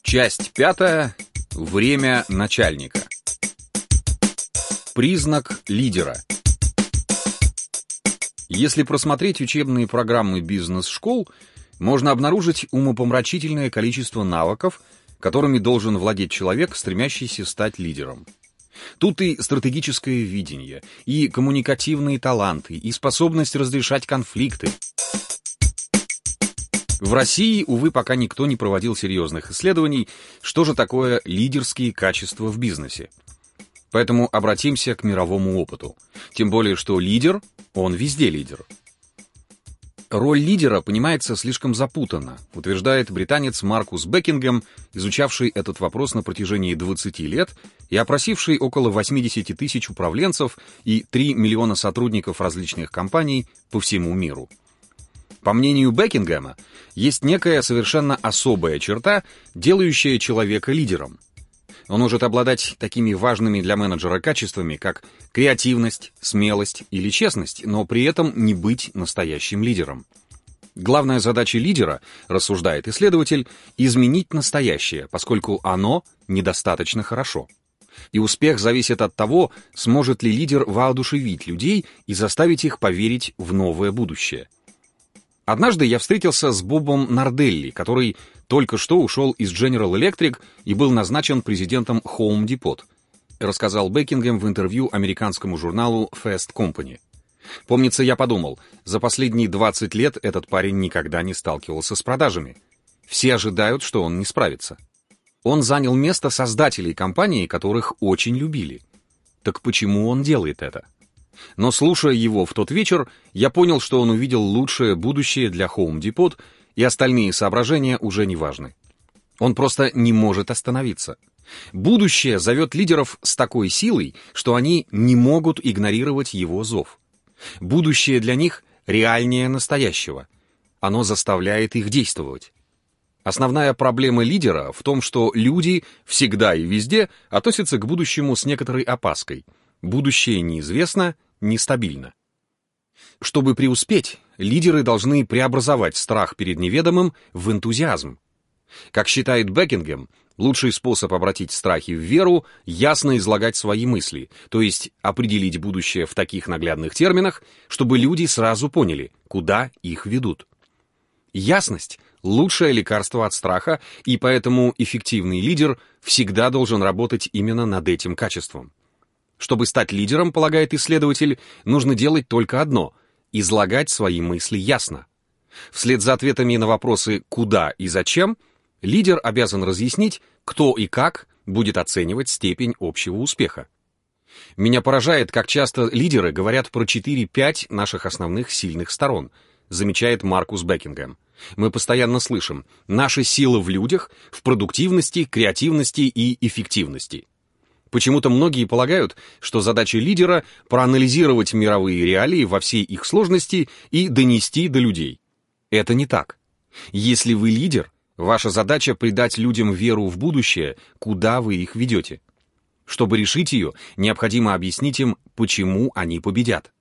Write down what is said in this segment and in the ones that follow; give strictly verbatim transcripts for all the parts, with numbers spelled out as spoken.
Часть пятая. Время начальника. Признак лидера. Если просмотреть учебные программы бизнес-школ, можно обнаружить умопомрачительное количество навыков, которыми должен владеть человек, стремящийся стать лидером. Тут и стратегическое видение, и коммуникативные таланты, и способность разрешать конфликты. В России, увы, пока никто не проводил серьезных исследований, что же такое лидерские качества в бизнесе. Поэтому обратимся к мировому опыту. Тем более, что лидер, он везде лидер. Роль лидера понимается слишком запутанно, утверждает британец Маркус Бекингем, изучавший этот вопрос на протяжении двадцати лет и опросивший около восьмидесяти тысяч управленцев и три миллиона сотрудников различных компаний по всему миру. По мнению Бекингема, есть некая совершенно особая черта, делающая человека лидером. Он может обладать такими важными для менеджера качествами, как креативность, смелость или честность, но при этом не быть настоящим лидером. Главная задача лидера, рассуждает исследователь, изменить настоящее, поскольку оно недостаточно хорошо. И успех зависит от того, сможет ли лидер воодушевить людей и заставить их поверить в новое будущее. Однажды я встретился с Бобом Нарделли, который только что ушел из General Electric и был назначен президентом Home Depot, рассказал Бекингем в интервью американскому журналу Fast Company. Помнится, я подумал, за последние двадцать лет этот парень никогда не сталкивался с продажами. Все ожидают, что он не справится. Он занял место создателей компании, которых очень любили. Так почему он делает это? Но слушая его в тот вечер, я понял, что он увидел лучшее будущее для Home Depot, и остальные соображения уже не важны. Он просто не может остановиться. Будущее зовет лидеров с такой силой, что они не могут игнорировать его зов. Будущее для них реальнее настоящего. Оно заставляет их действовать. Основная проблема лидера в том, что люди всегда и везде относятся к будущему с некоторой опаской. Будущее неизвестно, нестабильно. Чтобы преуспеть, лидеры должны преобразовать страх перед неведомым в энтузиазм. Как считает Бекингем, лучший способ обратить страхи в веру — ясно излагать свои мысли, то есть определить будущее в таких наглядных терминах, чтобы люди сразу поняли, куда их ведут. Ясность — лучшее лекарство от страха, и поэтому эффективный лидер всегда должен работать именно над этим качеством. Чтобы стать лидером, полагает исследователь, нужно делать только одно — излагать свои мысли ясно. Вслед за ответами на вопросы «куда» и «зачем» лидер обязан разъяснить, кто и как будет оценивать степень общего успеха. Меня поражает, как часто лидеры говорят про четыре-пять наших основных сильных сторон, замечает Маркус Бекингем. Мы постоянно слышим: наша сила в людях, в продуктивности, креативности и эффективности. Почему-то многие полагают, что задача лидера — проанализировать мировые реалии во всей их сложности и донести до людей. Это не так. Если вы лидер, ваша задача — придать людям веру в будущее, куда вы их ведете. Чтобы решить ее, необходимо объяснить им, почему они победят.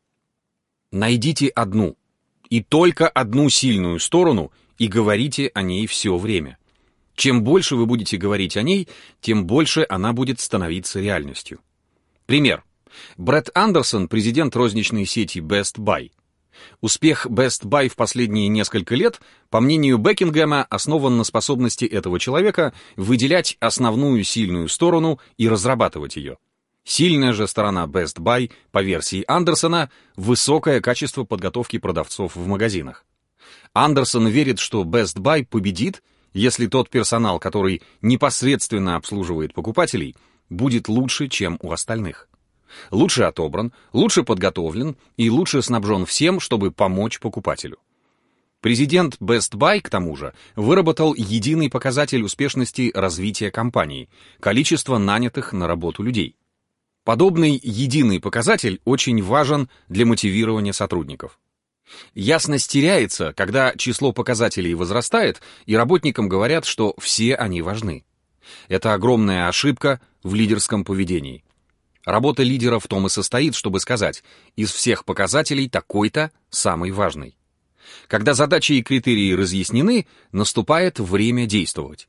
Найдите одну, и только одну сильную сторону, и говорите о ней все время. Чем больше вы будете говорить о ней, тем больше она будет становиться реальностью. Пример. Брэд Андерсон, президент розничной сети Best Buy. Успех Best Buy в последние несколько лет, по мнению Бекингема, основан на способности этого человека выделять основную сильную сторону и разрабатывать ее. Сильная же сторона Best Buy, по версии Андерсона, высокое качество подготовки продавцов в магазинах. Андерсон верит, что Best Buy победит, если тот персонал, который непосредственно обслуживает покупателей, будет лучше, чем у остальных. Лучше отобран, лучше подготовлен и лучше снабжен всем, чтобы помочь покупателю. Президент Best Buy, к тому же, выработал единый показатель успешности развития компании — количество нанятых на работу людей. Подобный единый показатель очень важен для мотивирования сотрудников. Ясность теряется, когда число показателей возрастает, и работникам говорят, что все они важны. Это огромная ошибка в лидерском поведении. Работа лидера в том и состоит, чтобы сказать: из всех показателей такой-то самый важный. Когда задачи и критерии разъяснены, наступает время действовать.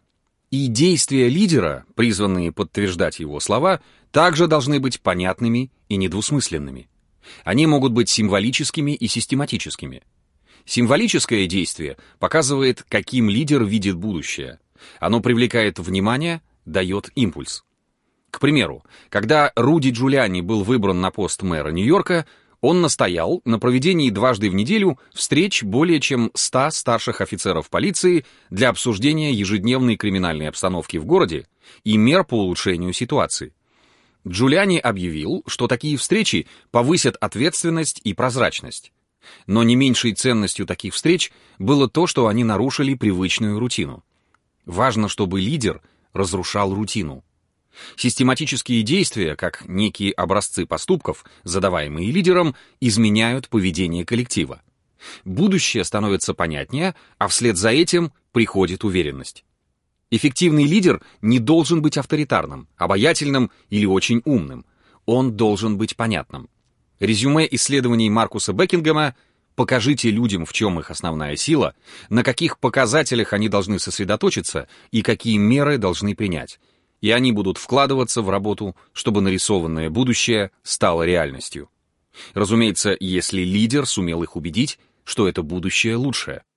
И действия лидера, призванные подтверждать его слова, также должны быть понятными и недвусмысленными. Они могут быть символическими и систематическими. Символическое действие показывает, каким лидер видит будущее. Оно привлекает внимание, дает импульс. К примеру, когда Руди Джулиани был выбран на пост мэра Нью-Йорка, он настоял на проведении дважды в неделю встреч более чем ста старших офицеров полиции для обсуждения ежедневной криминальной обстановки в городе и мер по улучшению ситуации. Джулиани объявил, что такие встречи повысят ответственность и прозрачность. Но не меньшей ценностью таких встреч было то, что они нарушили привычную рутину. Важно, чтобы лидер разрушал рутину. Систематические действия, как некие образцы поступков, задаваемые лидером, изменяют поведение коллектива. Будущее становится понятнее, а вслед за этим приходит уверенность. Эффективный лидер не должен быть авторитарным, обаятельным или очень умным. Он должен быть понятным. Резюме исследований Маркуса Бекингема: покажите людям, в чем их основная сила, на каких показателях они должны сосредоточиться и какие меры должны принять. И они будут вкладываться в работу, чтобы нарисованное будущее стало реальностью. Разумеется, если лидер сумел их убедить, что это будущее лучшее.